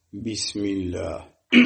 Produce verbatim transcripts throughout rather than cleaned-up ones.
بسم الله.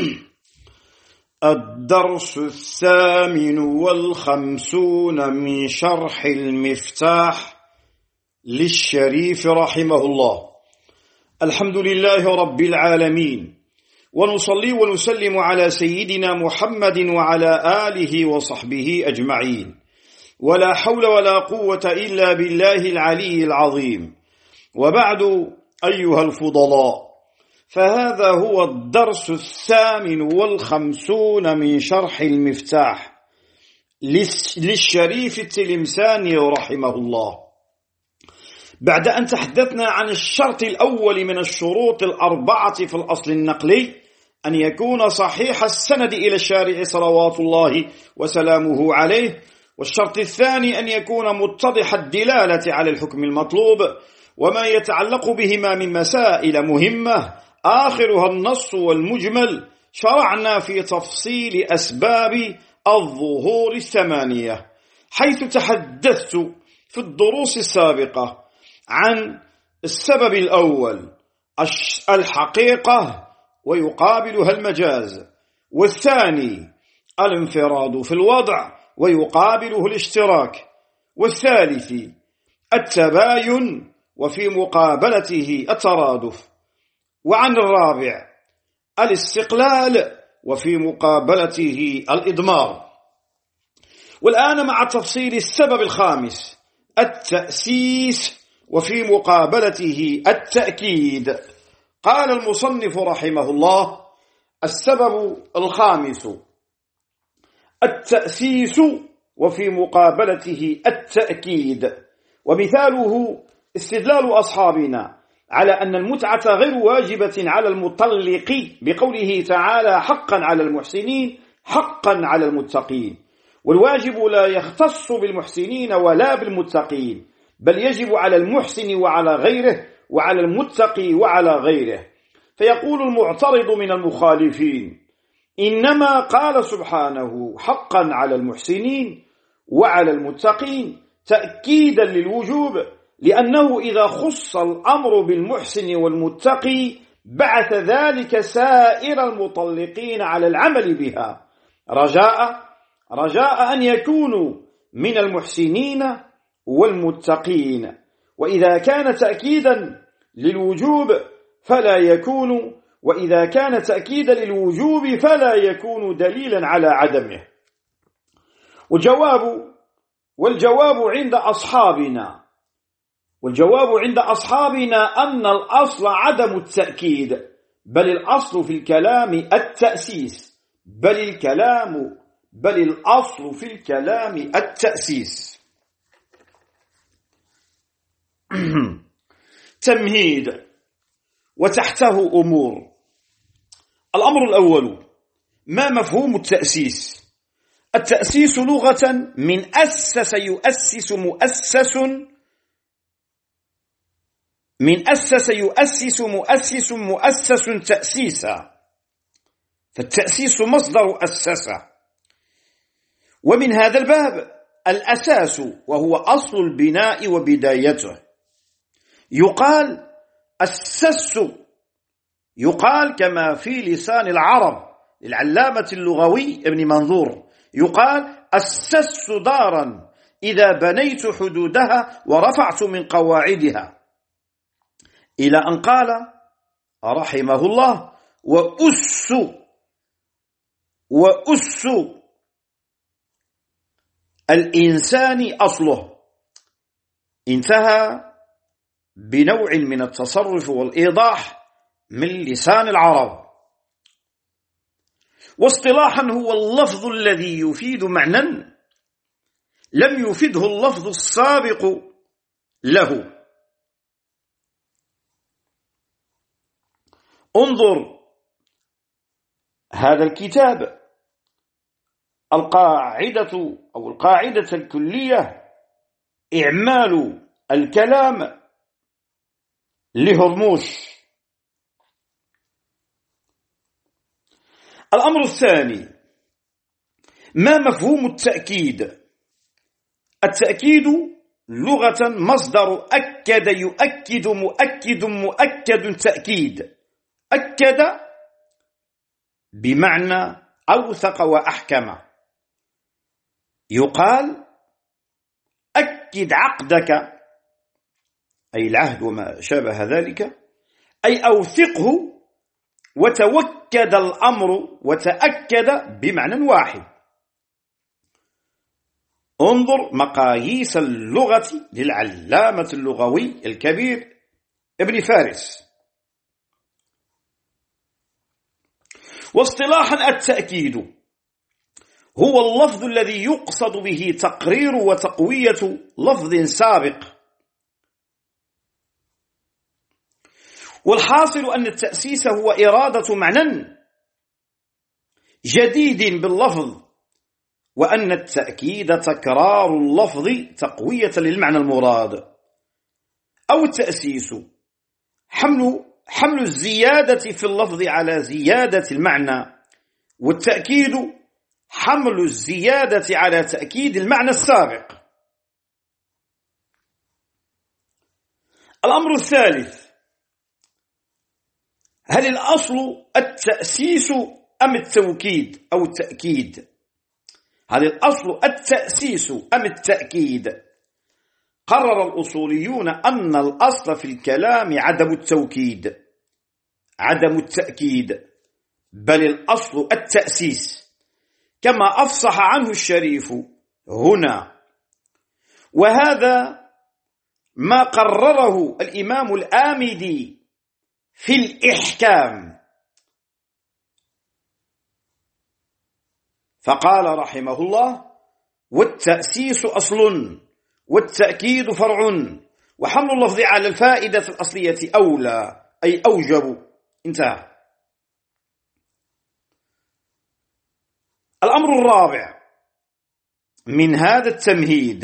الدرس الثامن والخمسون من شرح المفتاح للشريف رحمه الله. الحمد لله رب العالمين، ونصلي ونسلم على سيدنا محمد وعلى آله وصحبه أجمعين، ولا حول ولا قوة إلا بالله العلي العظيم. وبعد أيها الفضلاء، فهذا هو الدرس الثامن والخمسون من شرح المفتاح للشريف التلمساني رحمه الله. بعد أن تحدثنا عن الشرط الأول من الشروط الأربعة في الأصل النقلي، أن يكون صحيح السند إلى الشارع صلوات الله وسلامه عليه، والشرط الثاني أن يكون متضح الدلالة على الحكم المطلوب وما يتعلق بهما من مسائل مهمة آخرها النص والمجمل، شرعنا في تفصيل أسباب الظهور الثمانية، حيث تحدثت في الدروس السابقة عن السبب الأول الحقيقة ويقابلها المجاز، والثاني الانفراد في الوضع ويقابله الاشتراك، والثالث التباين وفي مقابلته الترادف، وعن الرابع الاستقلال وفي مقابلته الإضمار. والآن مع تفصيل السبب الخامس التأسيس وفي مقابلته التأكيد. قال المصنف رحمه الله: السبب الخامس التأسيس وفي مقابلته التأكيد، ومثاله استدلال أصحابنا على أن المتعة غير واجبة على المطلق بقوله تعالى: حقا على المحسنين حقا على المتقين. والواجب لا يختص بالمحسنين ولا بالمتقين، بل يجب على المحسن وعلى غيره وعلى المتقي وعلى غيره. فيقول المعترض من المخالفين: إنما قال سبحانه حقا على المحسنين وعلى المتقين تأكيدا للوجوب، لأنه إذا خص الأمر بالمحسن والمتقي بعث ذلك سائر المطلقين على العمل بها، رجاء رجاء أن يكونوا من المحسنين والمتقين. وإذا كان تأكيدا للوجوب فلا يكون وإذا كان تأكيدا للوجوب فلا يكون دليلا على عدمه. والجواب والجواب عند أصحابنا والجواب عند أصحابنا أن الأصل عدم التأكيد، بل الأصل في الكلام التأسيس بل الكلام بل الأصل في الكلام التأسيس. تمهيد وتحته أمور. الأمر الأول: ما مفهوم التأسيس؟ التأسيس لغة من أسس يؤسس مؤسس من أسس يؤسس مؤسس مؤسس تأسيسا، فالتأسيس مصدر أسس. ومن هذا الباب الأساس وهو أصل البناء وبدايته. يقال أسست، يقال كما في لسان العرب للعلامة اللغوي ابن منظور، يقال أسست دارا إذا بنيت حدودها ورفعت من قواعدها، إلى أن قال رحمه الله: وأس وأس الإنسان أصله. انتهى بنوع من التصرف والإيضاح من لسان العرب. واصطلاحا هو اللفظ الذي يفيد معنى لم يفده اللفظ السابق له. انظر هذا الكتاب، القاعدة أو القاعدة الكلية: إعمال الكلام لهرموش. الأمر الثاني: ما مفهوم التأكيد؟ التأكيد لغة مصدر أكد يؤكد مؤكد مؤكد تأكيد. أكد بمعنى أوثق وأحكم. يقال أكد عقدك، أي العهد وما شابه ذلك، أي أوثقه وتوكد الأمر وتأكد بمعنى واحد. انظر مقاييس اللغة للعلامة اللغوي الكبير ابن فارس. واصطلاحا التأكيد هو اللفظ الذي يقصد به تقرير وتقوية لفظ سابق. والحاصل أن التأسيس هو إرادة معنى جديد باللفظ، وأن التأكيد تكرار اللفظ تقوية للمعنى المراد. أو التأسيس حمل حمل الزيادة في اللفظ على زيادة المعنى، والتأكيد حمل الزيادة على تأكيد المعنى السابق. الأمر الثالث: هل الأصل التأسيس أم التوكيد أو التأكيد؟ هل الأصل التأسيس أم التأكيد؟ قرر الأصوليون أن الأصل في الكلام عدم التوكيد عدم التأكيد، بل الأصل التأسيس، كما أفصح عنه الشريف هنا. وهذا ما قرره الإمام الآمدي في الإحكام، فقال رحمه الله: والتأسيس أصل والتأكيد فرع، وحمل اللفظ على الفائدة الأصلية أولى، أي أوجب. انتهى. الأمر الرابع من هذا التمهيد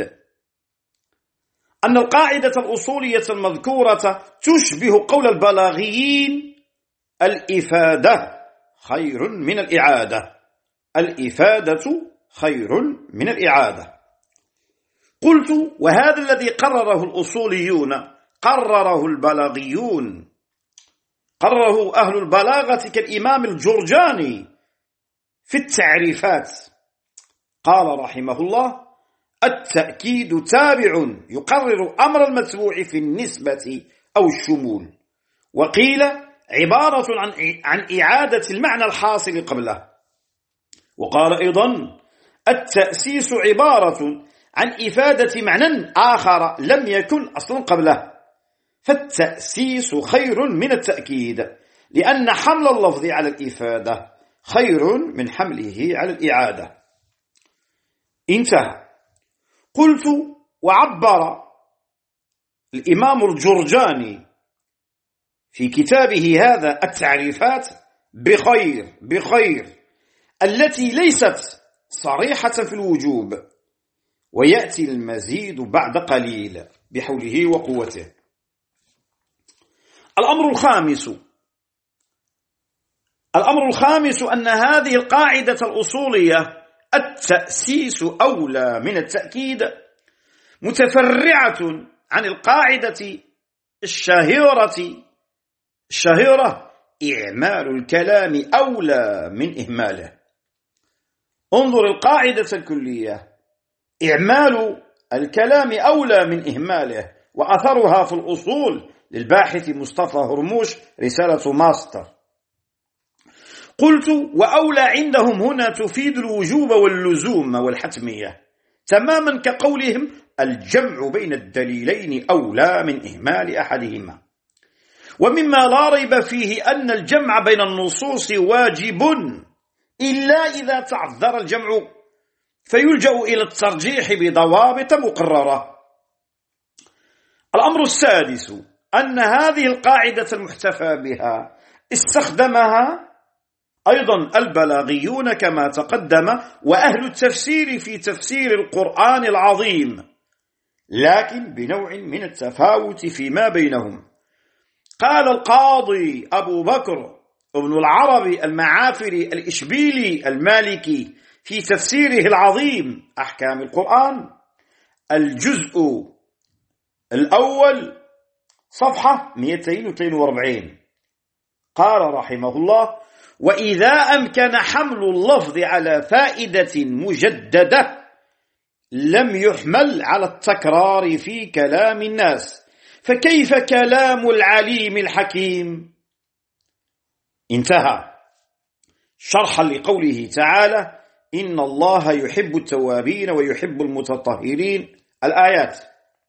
أن القاعدة الأصولية المذكورة تشبه قول البلاغيين: الإفادة خير من الإعادة. الإفادة خير من الإعادة. قلت: وهذا الذي قرره الأصوليون قرره البلاغيون، قرره أهل البلاغة كالإمام الجرجاني في التعريفات. قال رحمه الله: التأكيد تابع يقرر أمر المتبوع في النسبة أو الشمول. وقيل عبارة عن عن إعادة المعنى الحاصل قبله. وقال أيضا: التأسيس عبارة عن إفادة معنى آخر لم يكن أصلا قبله. فالتأسيس خير من التأكيد، لأن حمل اللفظ على الإفادة خير من حمله على الإعادة. انتهى. قلت: وعبر الإمام الجرجاني في كتابه هذا التعريفات بخير بخير التي ليست صريحة في الوجوب، ويأتي المزيد بعد قليل بحوله وقوته. الأمر الخامس الأمر الخامس أن هذه القاعدة الأصولية التأسيس أولى من التأكيد متفرعة عن القاعدة الشهيرة الشهيرة إعمال الكلام أولى من إهماله. انظر القاعدة الكلية: إعمال الكلام أولى من إهماله، وأثرها في الأصول للباحث مصطفى هرموش، رسالة ماستر. قلت: وأولى عندهم هنا تفيد الوجوب واللزوم والحتمية، تماما كقولهم: الجمع بين الدليلين أولى من إهمال أحدهما. ومما لا ريب فيه أن الجمع بين النصوص واجب إلا إذا تعذر الجمع، فيلجأ إلى الترجيح بضوابط مقررة. الأمر السادس أن هذه القاعدة المحتفى بها استخدمها أيضا البلاغيون كما تقدم، وأهل التفسير في تفسير القرآن العظيم، لكن بنوع من التفاوت فيما بينهم. قال القاضي أبو بكر ابن العربي المعافري الإشبيلي المالكي في تفسيره العظيم أحكام القرآن الجزء الأول صفحة مئتين واثنين وأربعين، قال رحمه الله: وإذا أمكن حمل اللفظ على فائدة مجددة لم يحمل على التكرار في كلام الناس، فكيف كلام العليم الحكيم؟ انتهى شرحا لقوله تعالى: إن الله يحب التوابين ويحب المتطهرين، الآيات.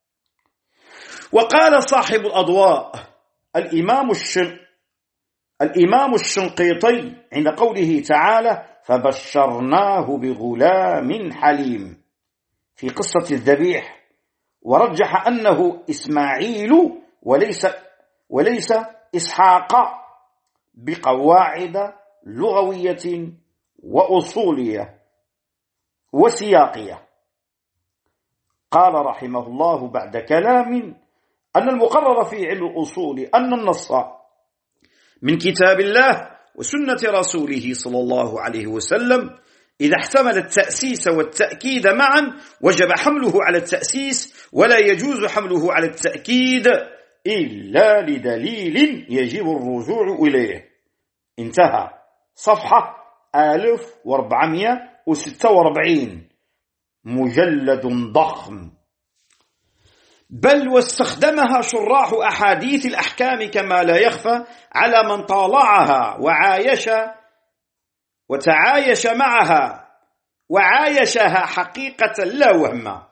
وقال صاحب الأضواء الإمام الشن الإمام الشنقيطي عند قوله تعالى: فبشرناه بغلام حليم في قصة الذبيح، ورجح أنه إسماعيل وليس وليس إسحاق بقواعد لغوية وأصولية وسياقية. قال رحمه الله بعد كلام أن المقرر في علم الأصول أن النص من كتاب الله وسنة رسوله صلى الله عليه وسلم إذا احتمل التأسيس والتأكيد معا وجب حمله على التأسيس، ولا يجوز حمله على التأكيد إلا لدليل يجب الرجوع إليه. انتهى. صفحة ألف وأربعمائة وستة وأربعين، مجلد ضخم. بل واستخدمها شراح أحاديث الأحكام كما لا يخفى على من طالعها وعايش وتعايش معها وعايشها حقيقة لا وهما.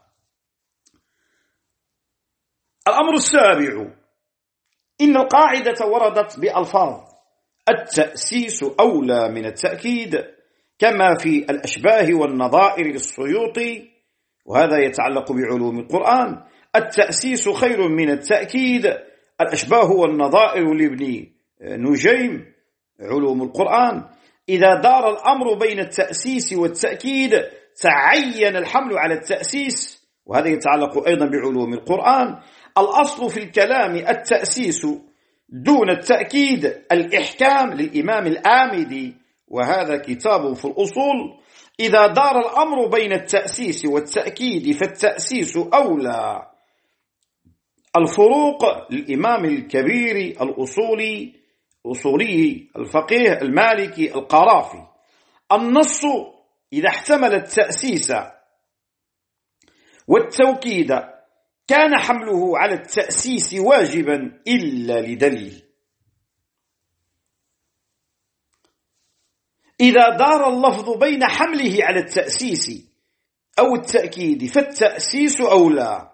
الأمر السابع: إن القاعدة وردت بألفاظ التأسيس أولى من التأكيد، كما في الأشباه والنظائر للسيوطي، وهذا يتعلق بعلوم القرآن. التأسيس خير من التأكيد، الأشباه والنظائر لابن نجيم، علوم القرآن. إذا دار الأمر بين التأسيس والتأكيد تعين الحمل على التأسيس، وهذا يتعلق أيضا بعلوم القرآن. الأصل في الكلام التأسيس دون التأكيد، الإحكام للإمام الآمدي، وهذا كتاب في الأصول. إذا دار الأمر بين التأسيس والتأكيد فالتأسيس أولى. الفروق للإمام الكبير الأصولي أصولي الفقيه المالكي القرافي: النص إذا احتمل التأسيس والتوكيد كان حمله على التأسيس واجبا إلا لدليل. إذا دار اللفظ بين حمله على التأسيس أو التأكيد فالتأسيس أولى.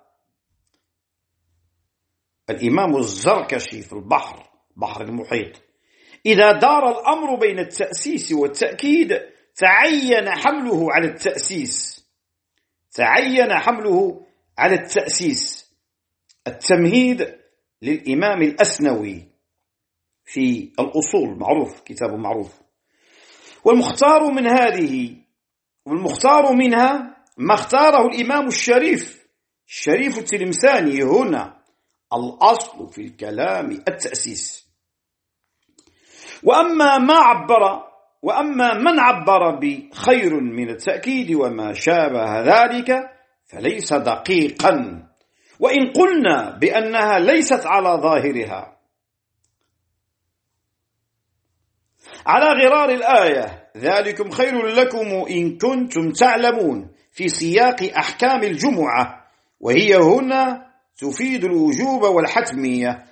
الإمام الزركشي في البحر بحر المحيط: إذا دار الأمر بين التأسيس والتأكيد تعين حمله على التأسيس تعين حمله على التأسيس. التمهيد للإمام الأسنوي في الأصول، معروف، كتاب معروف. والمختار من هذه والمختار منها ما اختاره الإمام الشريف الشريف التلمساني هنا: الأصل في الكلام التأسيس. وأما ما عبر وأما من عبر بخير من التأكيد وما شابه ذلك فليس دقيقا، وإن قلنا بأنها ليست على ظاهرها. على غرار الآية: ذلكم خير لكم إن كنتم تعلمون، في سياق أحكام الجمعة، وهي هنا تفيد الوجوب والحتمية.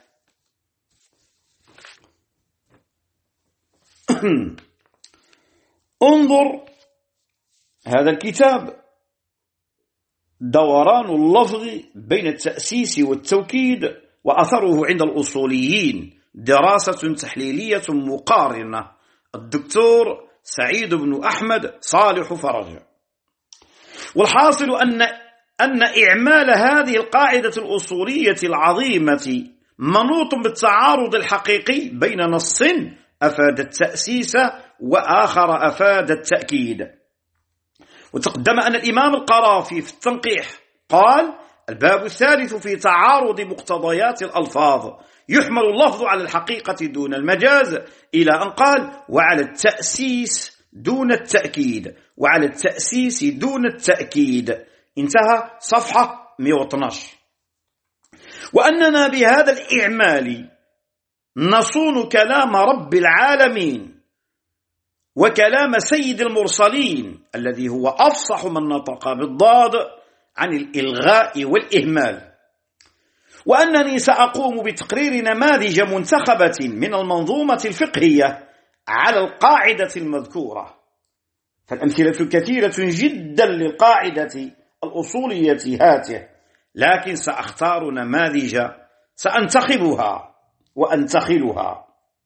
انظر هذا الكتاب: دوران اللفظ بين التأسيس والتوكيد وأثره عند الأصوليين، دراسة تحليلية مقارنة، الدكتور سعيد بن أحمد صالح فرج. والحاصل أن أن إعمال هذه القاعدة الأصولية العظيمة منوط بالتعارض الحقيقي بين نص أفاد التأسيس وآخر أفاد التأكيد. وتقدم أن الإمام القرافي في التنقيح قال: الباب الثالث في تعارض مقتضيات الألفاظ، يحمل اللفظ على الحقيقة دون المجاز، إلى أن قال: وعلى التأسيس دون التأكيد، وعلى التأسيس دون التأكيد. انتهى. صفحة مئة واثني عشر. وأننا بهذا الإعمال نصون كلام رب العالمين وكلام سيد المرسلين الذي هو أفصح من نطق بالضاد عن الإلغاء والإهمال، وأنني سأقوم بتقرير نماذج منتخبة من المنظومة الفقهية على القاعدة المذكورة. فالأمثلة كثيرة جدا للقاعدة الأصولية هاته، لكن سأختار نماذج سأنتخبها وأنتخلها.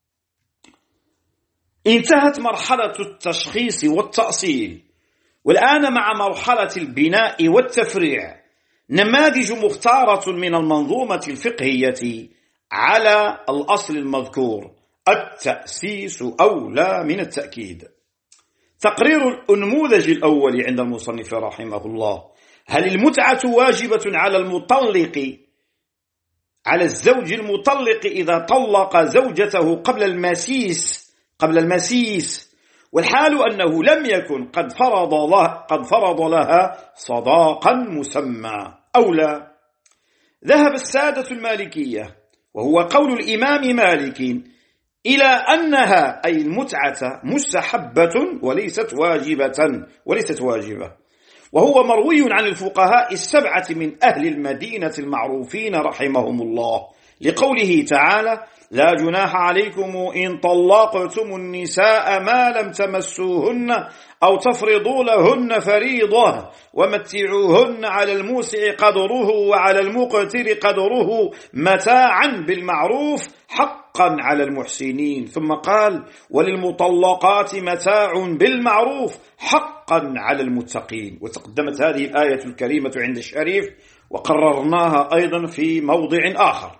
انتهت مرحلة التشخيص والتأصيل، والآن مع مرحلة البناء والتفريع نماذج مختارة من المنظومة الفقهية على الأصل المذكور. التأسيس أولى من التأكيد. تقرير النموذج الأول عند المصنف رحمه الله: هل المتعة واجبة على المطلق على الزوج المطلق إذا طلق زوجته قبل المسيس قبل المسيس والحال أنه لم يكن قد فرض الله قد فرض لها صداقا مسمى أو لا؟ ذهب السادة المالكية، وهو قول الإمام مالك، إلى أنها أي المتعة مستحبة وليست واجبة وليست واجبة وهو مروي عن الفقهاء السبعة من أهل المدينة المعروفين رحمهم الله، لقوله تعالى: لا جناح عليكم إن طلقتم النساء ما لم تمسوهن أو تفرضوا لهن فريضة ومتعوهن على الموسع قدره وعلى المقتر قدره متاعا بالمعروف حقا على المحسنين. ثم قال: وللمطلقات متاع بالمعروف حقا على المتقين. وتقدمت هذه الآية الكريمة عند الشريف وقررناها أيضا في موضع آخر.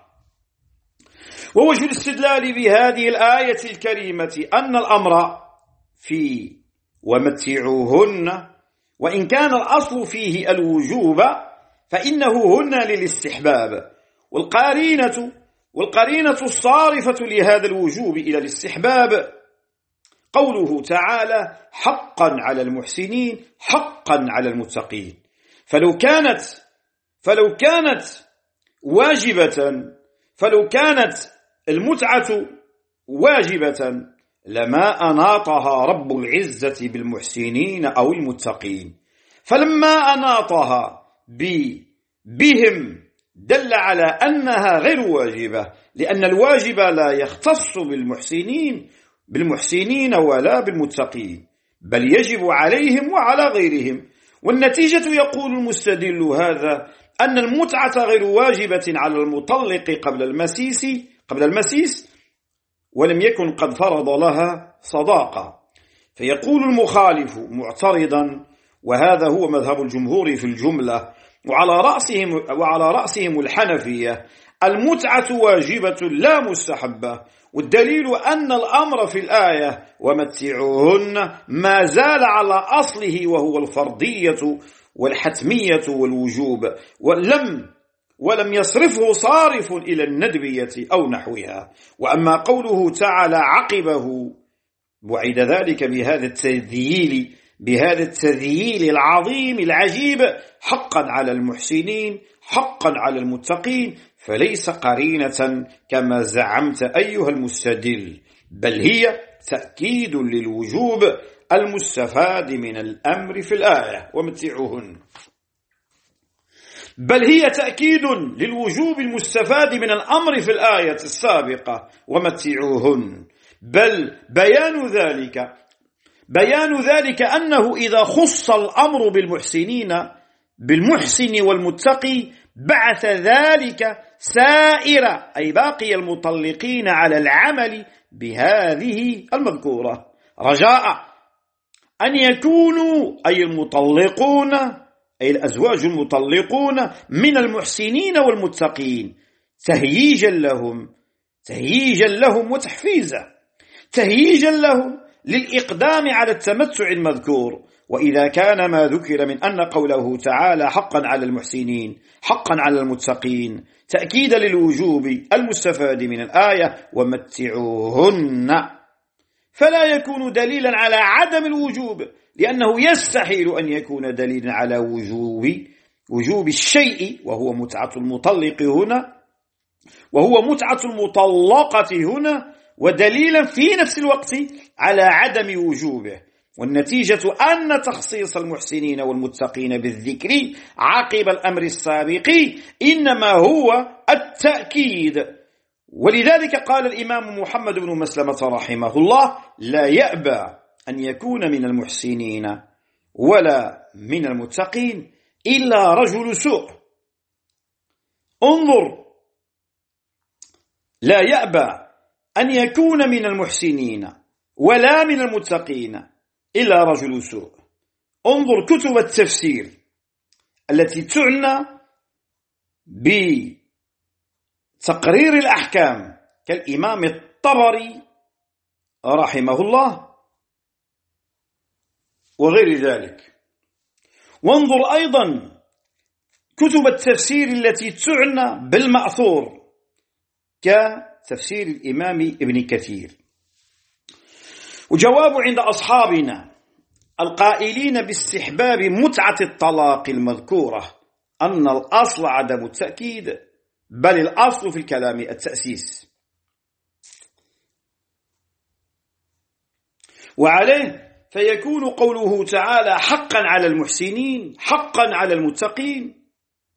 ووجه الاستدلال بهذه الآية الكريمة أن الأمر في ومتعوهن وإن كان الأصل فيه الوجوب فإنه هنا للاستحباب، والقرينة والقرينة الصارفة لهذا الوجوب إلى الاستحباب قوله تعالى: حقا على المحسنين حقا على المتقين. فلو كانت فلو كانت واجبة فلو كانت المتعة واجبة لما أناطها رب العزة بالمحسنين أو المتقين، فلما أناطها بهم دل على أنها غير واجبة، لأن الواجب لا يختص بالمحسنين بالمحسنين ولا بالمتقين، بل يجب عليهم وعلى غيرهم. والنتيجة يقول المستدل هذا أن المتعة غير واجبة على المطلق قبل المسيس قبل المسيس ولم يكن قد فرض لها صداقة. فيقول المخالف معترضا، وهذا هو مذهب الجمهور في الجملة وعلى رأسهم, وعلى رأسهم الحنفية: المتعة واجبة لا مستحبة، والدليل أن الأمر في الآية ومتعوهن ما زال على أصله وهو الفرضية والحتمية والوجوب، ولم ولم يصرفه صارف إلى الندبية أو نحوها. وأما قوله تعالى عقبه وعد ذلك بهذا التذييل بهذا التذييل العظيم العجيب: حقا على المحسنين حقا على المتقين، فليس قرينة كما زعمت أيها المستدل، بل هي تأكيد للوجوب المستفاد من الأمر في الآية ومتعوهن بل هي تأكيد للوجوب المستفاد من الأمر في الآية السابقة ومتعوهن بل بيان ذلك بيان ذلك أنه إذا خص الأمر بالمحسنين بالمحسن والمتقي بعث ذلك سائر أي باقي المطلقين على العمل بهذه المذكورة، رجاء أن يكونوا أي المطلقون أي الأزواج المطلقون من المحسنين والمتقين، تهييجا لهم تهييجا لهم وتحفيزا تهييجا لهم للإقدام على التمتع المذكور. وإذا كان ما ذكر من أن قوله تعالى حقا على المحسنين حقا على المتقين تأكيدا للوجوب المستفاد من الآية ومتعوهن، فلا يكون دليلا على عدم الوجوب، لأنه يستحيل أن يكون دليلا على وجوب وجوب الشيء وهو متعة المطلق هنا وهو متعة المطلقة هنا ودليلا في نفس الوقت على عدم وجوبه. والنتيجة أن تخصيص المحسنين والمتقين بالذكر عقب الأمر السابق إنما هو التأكيد. ولذلك قال الإمام محمد بن مسلمة رحمه الله: لا يأبى أن يكون من المحسنين ولا من المتقين إلا رجل سوء. انظر، لا يأبى أن يكون من المحسنين ولا من المتقين إلا رجل سوء. انظر كتب التفسير التي تعنى بتقرير الأحكام كالإمام الطبري رحمه الله وغير ذلك. وانظر أيضا كتب التفسير التي تعنى بالمأثور كتفسير الإمام ابن كثير. وجواب عند أصحابنا القائلين باستحباب متعة الطلاق المذكورة أن الأصل عدم التأكيد، بل الأصل في الكلام التأسيس. وعليه فيكون قوله تعالى حقا على المحسنين حقا على المتقين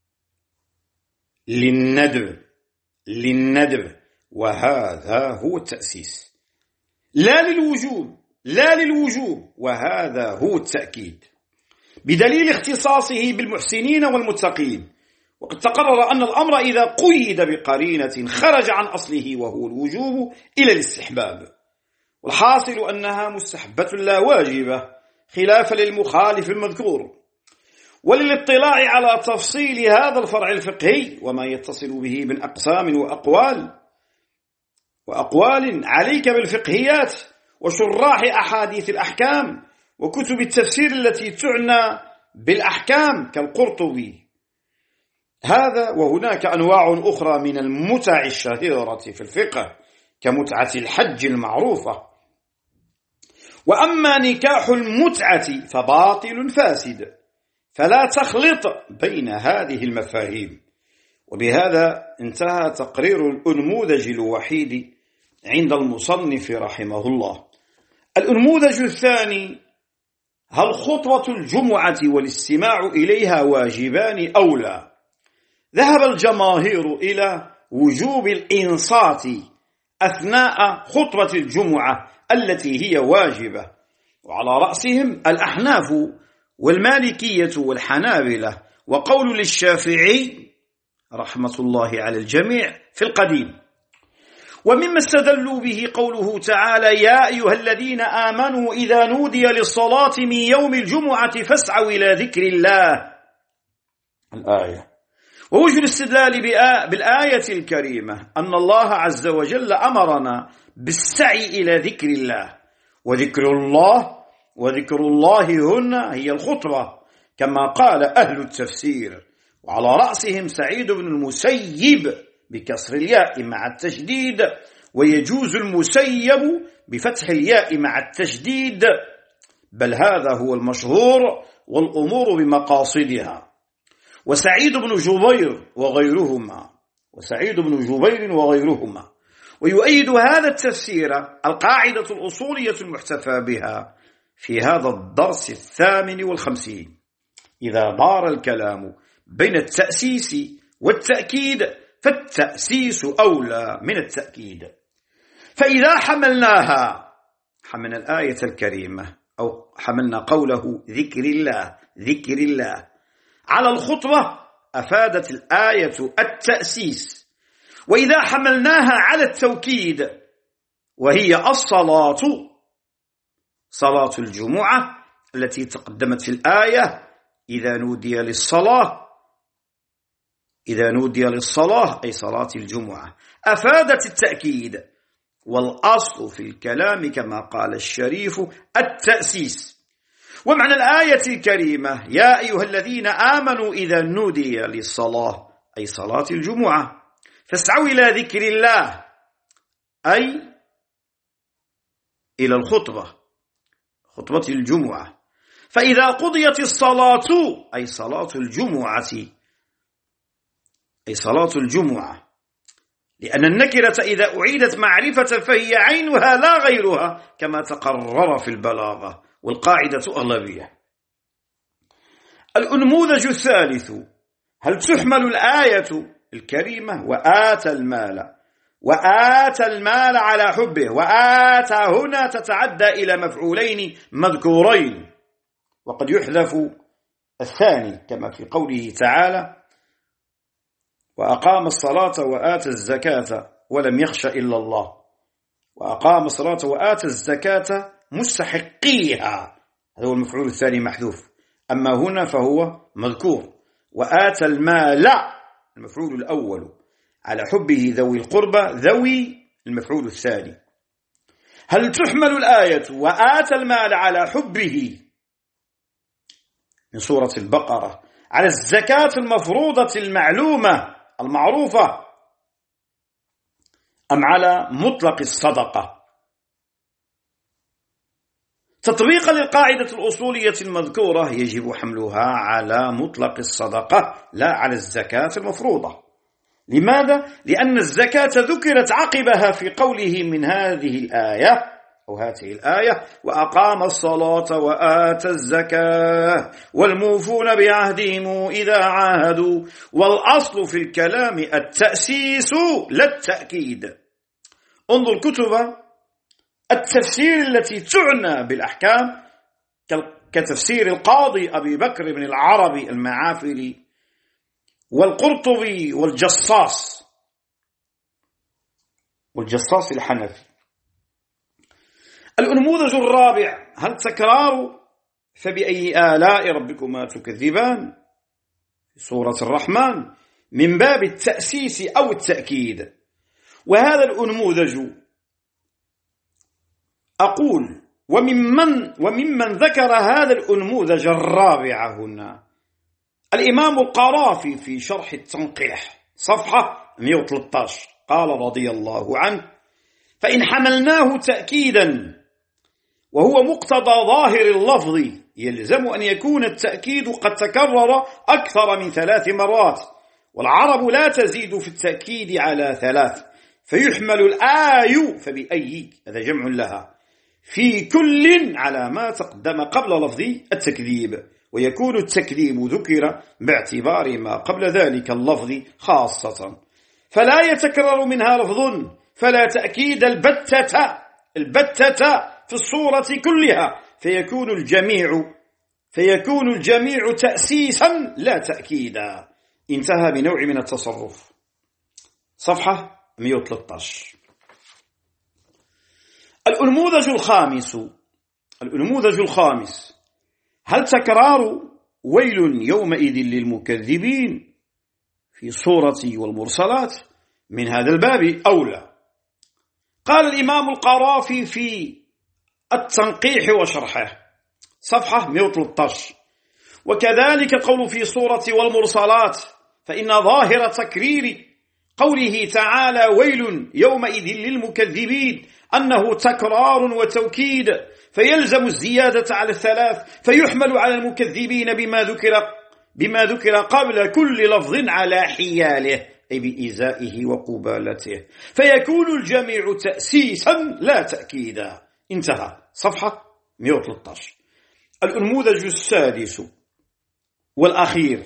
للندب للندب وهذا هو التأسيس، لا للوجوب لا للوجوب وهذا هو التأكيد، بدليل اختصاصه بالمحسنين والمتقين. وقد تقرر أن الأمر إذا قيد بقرينة خرج عن أصله وهو الوجوب إلى الاستحباب، والحاصل أنها مستحبة لا واجبة خلافا للمخالف المذكور. وللاطلاع على تفصيل هذا الفرع الفقهي وما يتصل به من أقسام وأقوال وأقوال عليك بالفقهيات وشراح أحاديث الأحكام وكتب التفسير التي تعنى بالأحكام كالقرطبي. هذا وهناك أنواع أخرى من المتع الشهيرة في الفقه كمتعة الحج المعروفة. وأما نكاح المتعة فباطل فاسد، فلا تخلط بين هذه المفاهيم. وبهذا انتهى تقرير الأنموذج الوحيد عند المصنف رحمه الله. الأنموذج الثاني: هل خطوة الجمعة والاستماع إليها واجبان أو لا؟ ذهب الجماهير إلى وجوب الإنصات أثناء خطبة الجمعة التي هي واجبة، وعلى رأسهم الأحناف والمالكية والحنابلة، وقول للشافعي رحمة الله على الجميع في القديم. ومما استدلوا به قوله تعالى: يا أيها الذين آمنوا إذا نودي للصلاة من يوم الجمعة فاسعوا إلى ذكر الله، الآية. ووجه الاستدلال بالآية الكريمة أن الله عز وجل أمرنا بالسعي إلى ذكر الله، وذكر الله وذكر الله هنا هي الخطبة كما قال أهل التفسير، وعلى رأسهم سعيد بن المسيب بكسر الياء مع التشديد، ويجوز المسيب بفتح الياء مع التشديد، بل هذا هو المشهور والأمور بمقاصدها. وسعيد بن جبير وغيرهما وسعيد بن جبير وغيرهما ويؤيد هذا التفسير القاعدة الأصولية المحتفى بها في هذا الدرس الثامن والخمسين: إذا دار الكلام بين التأسيس والتأكيد فالتأسيس أولى من التأكيد. فإذا حملناها حملنا الآية الكريمة أو حملنا قوله ذكر الله ذكر الله على الخطبة أفادت الآية التأسيس. وإذا حملناها على التوكيد وهي الصلاة صلاة الجمعة التي تقدمت في الآية: إذا نودي للصلاة إذا نودي للصلاة أي صلاة الجمعة، أفادت التأكيد. والأصل في الكلام كما قال الشريف التأسيس. ومعنى الآية الكريمة: يا أيها الذين آمنوا إذا نودي للصلاة أي صلاة الجمعة فاسعوا إلى ذكر الله أي إلى الخطبة خطبة الجمعة. فإذا قضيت الصلاة أي صلاة الجمعة أي صلاة الجمعة لأن النكرة إذا أعيدت معرفة فهي عينها لا غيرها، كما تقرر في البلاغة، والقاعدة أغلبية. الأنموذج الثالث: هل تحمل الآية الكريمة وآتى المال وآتى المال على حبه، وآتى هنا تتعدى إلى مفعولين مذكورين، وقد يحذف الثاني كما في قوله تعالى: وأقام الصلاة وآتى الزكاة ولم يخش إلا الله. وأقام الصلاة وآتى الزكاة مستحقيها، هذا هو المفعول الثاني محذوف، أما هنا فهو مذكور. وآتى المال المفعول الأول على حبه ذوي القربى، ذوي المفعول الثاني. هل تحمل الآية وآتى المال على حبه من سورة البقرة على الزكاة المفروضة المعلومة المعروفة، أم على مطلق الصدقة؟ تطبيقا للقاعدة الأصولية المذكورة يجب حملها على مطلق الصدقة لا على الزكاة المفروضة. لماذا؟ لأن الزكاة ذكرت عقبها في قوله من هذه الآية أو هذه الآية: وأقام الصلاة وآتى الزكاة والموفون بعهدهم إذا عاهدوا. والأصل في الكلام التأسيس لا التأكيد. انظر كتب التفسير التي تعنى بالأحكام كتفسير القاضي أبي بكر بن العربي المعافري والقرطبي والجصاص والجصاص الحنفي. الأنموذج الرابع: هل تكرار فبأي آلاء ربكما تكذبان في سورة الرحمن من باب التأسيس أو التأكيد. وهذا الأنموذج أقول وممن, وممن ذكر هذا الأنموذج الرابع هنا الإمام القرافي في شرح التنقيح صفحة مئة وثلاثة عشر، قال رضي الله عنه: فإن حملناه تأكيدا وهو مقتضى ظاهر اللفظ يلزم أن يكون التأكيد قد تكرر أكثر من ثلاث مرات، والعرب لا تزيد في التأكيد على ثلاث، فيحمل الآي فبأي، هذا جمع لها، في كل على ما تقدم قبل لفظ التكذيب، ويكون التكذيب ذكر باعتبار ما قبل ذلك اللفظ خاصة، فلا يتكرر منها لفظ، فلا تأكيد البتة البتة في الصورة كلها، فيكون الجميع فيكون الجميع تأسيسا لا تأكيدا. انتهى بنوع من التصرف. صفحة مئة وثلاثة عشر. الأنموذج الخامس الأنموذج الخامس: هل تكرار ويل يومئذ للمكذبين في سورة والمرسلات من هذا الباب أولى؟ قال الإمام القرافي في التنقيح وشرحه صفحة مئة وثلاثة عشر: وكذلك قول في سورة والمرسلات، فإن ظاهر تكرير قوله تعالى ويل يومئذ للمكذبين أنه تكرار وتوكيد، فيلزم الزيادة على الثلاث، فيحمل على المكذبين بما ذكر بما ذكر قبل كل لفظ على حياله، أي بإزائه وقبالته، فيكون الجميع تأسيسا لا تأكيدا. انتهى. صفحة مئة وثلاثة عشر. الأنموذج السادس والأخير: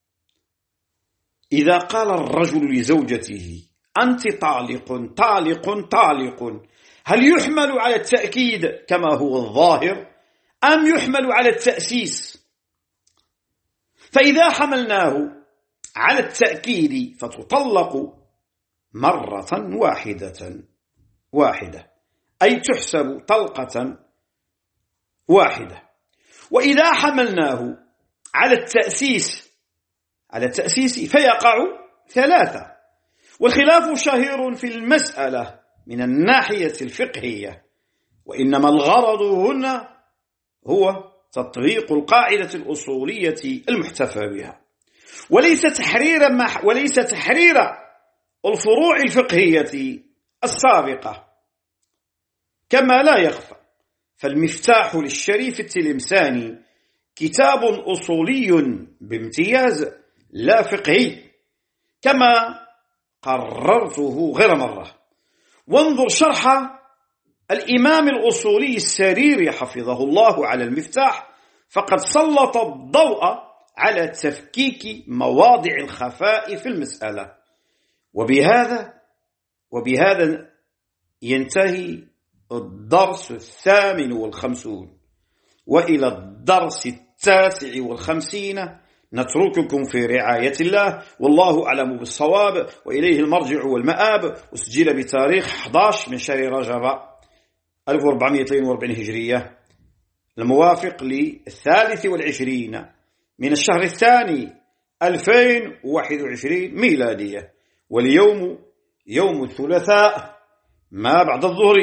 إذا قال الرجل لزوجته أنت طالق طالق طالق، هل يحمل على التأكيد كما هو الظاهر أم يحمل على التأسيس؟ فإذا حملناه على التأكيد فتطلق مرة واحدة واحدة أي تحسب طلقة واحدة. وإذا حملناه على التأسيس على التأسيس فيقع ثلاثة. والخلاف شهير في المسألة من الناحية الفقهية، وإنما الغرض هنا هو تطبيق القاعدة الأصولية المحتفى بها، وليس تحرير ما وليس تحرير الفروع الفقهية السابقة، كما لا يخفى فالمفتاح للشريف التلمساني كتاب أصولي بامتياز لا فقهي، كما قررته غير مرة. وانظر شرح الإمام الأصولي السريري حفظه الله على المفتاح، فقد سلط الضوء على تفكيك مواضع الخفاء في المسألة. وبهذا وبهذا ينتهي الدرس الثامن والخمسون، وإلى الدرس التاسع والخمسين نترككم في رعاية الله، والله أعلم بالصواب، وإليه المرجع والمآب. أسجل بتاريخ أحد عشر من شهر رجب ألف وأربعمائة واثنين وأربعين هجرية، الموافق للثالث والعشرين من الشهر الثاني ألفين وواحد وعشرين ميلادية، واليوم يوم الثلاثاء ما بعد الظهر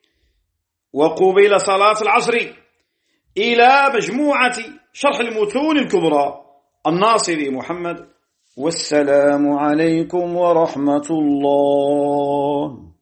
وقبيل صلاة العصر، إلى مجموعة شرح المتون الكبرى الناصري محمد. والسلام عليكم ورحمة الله.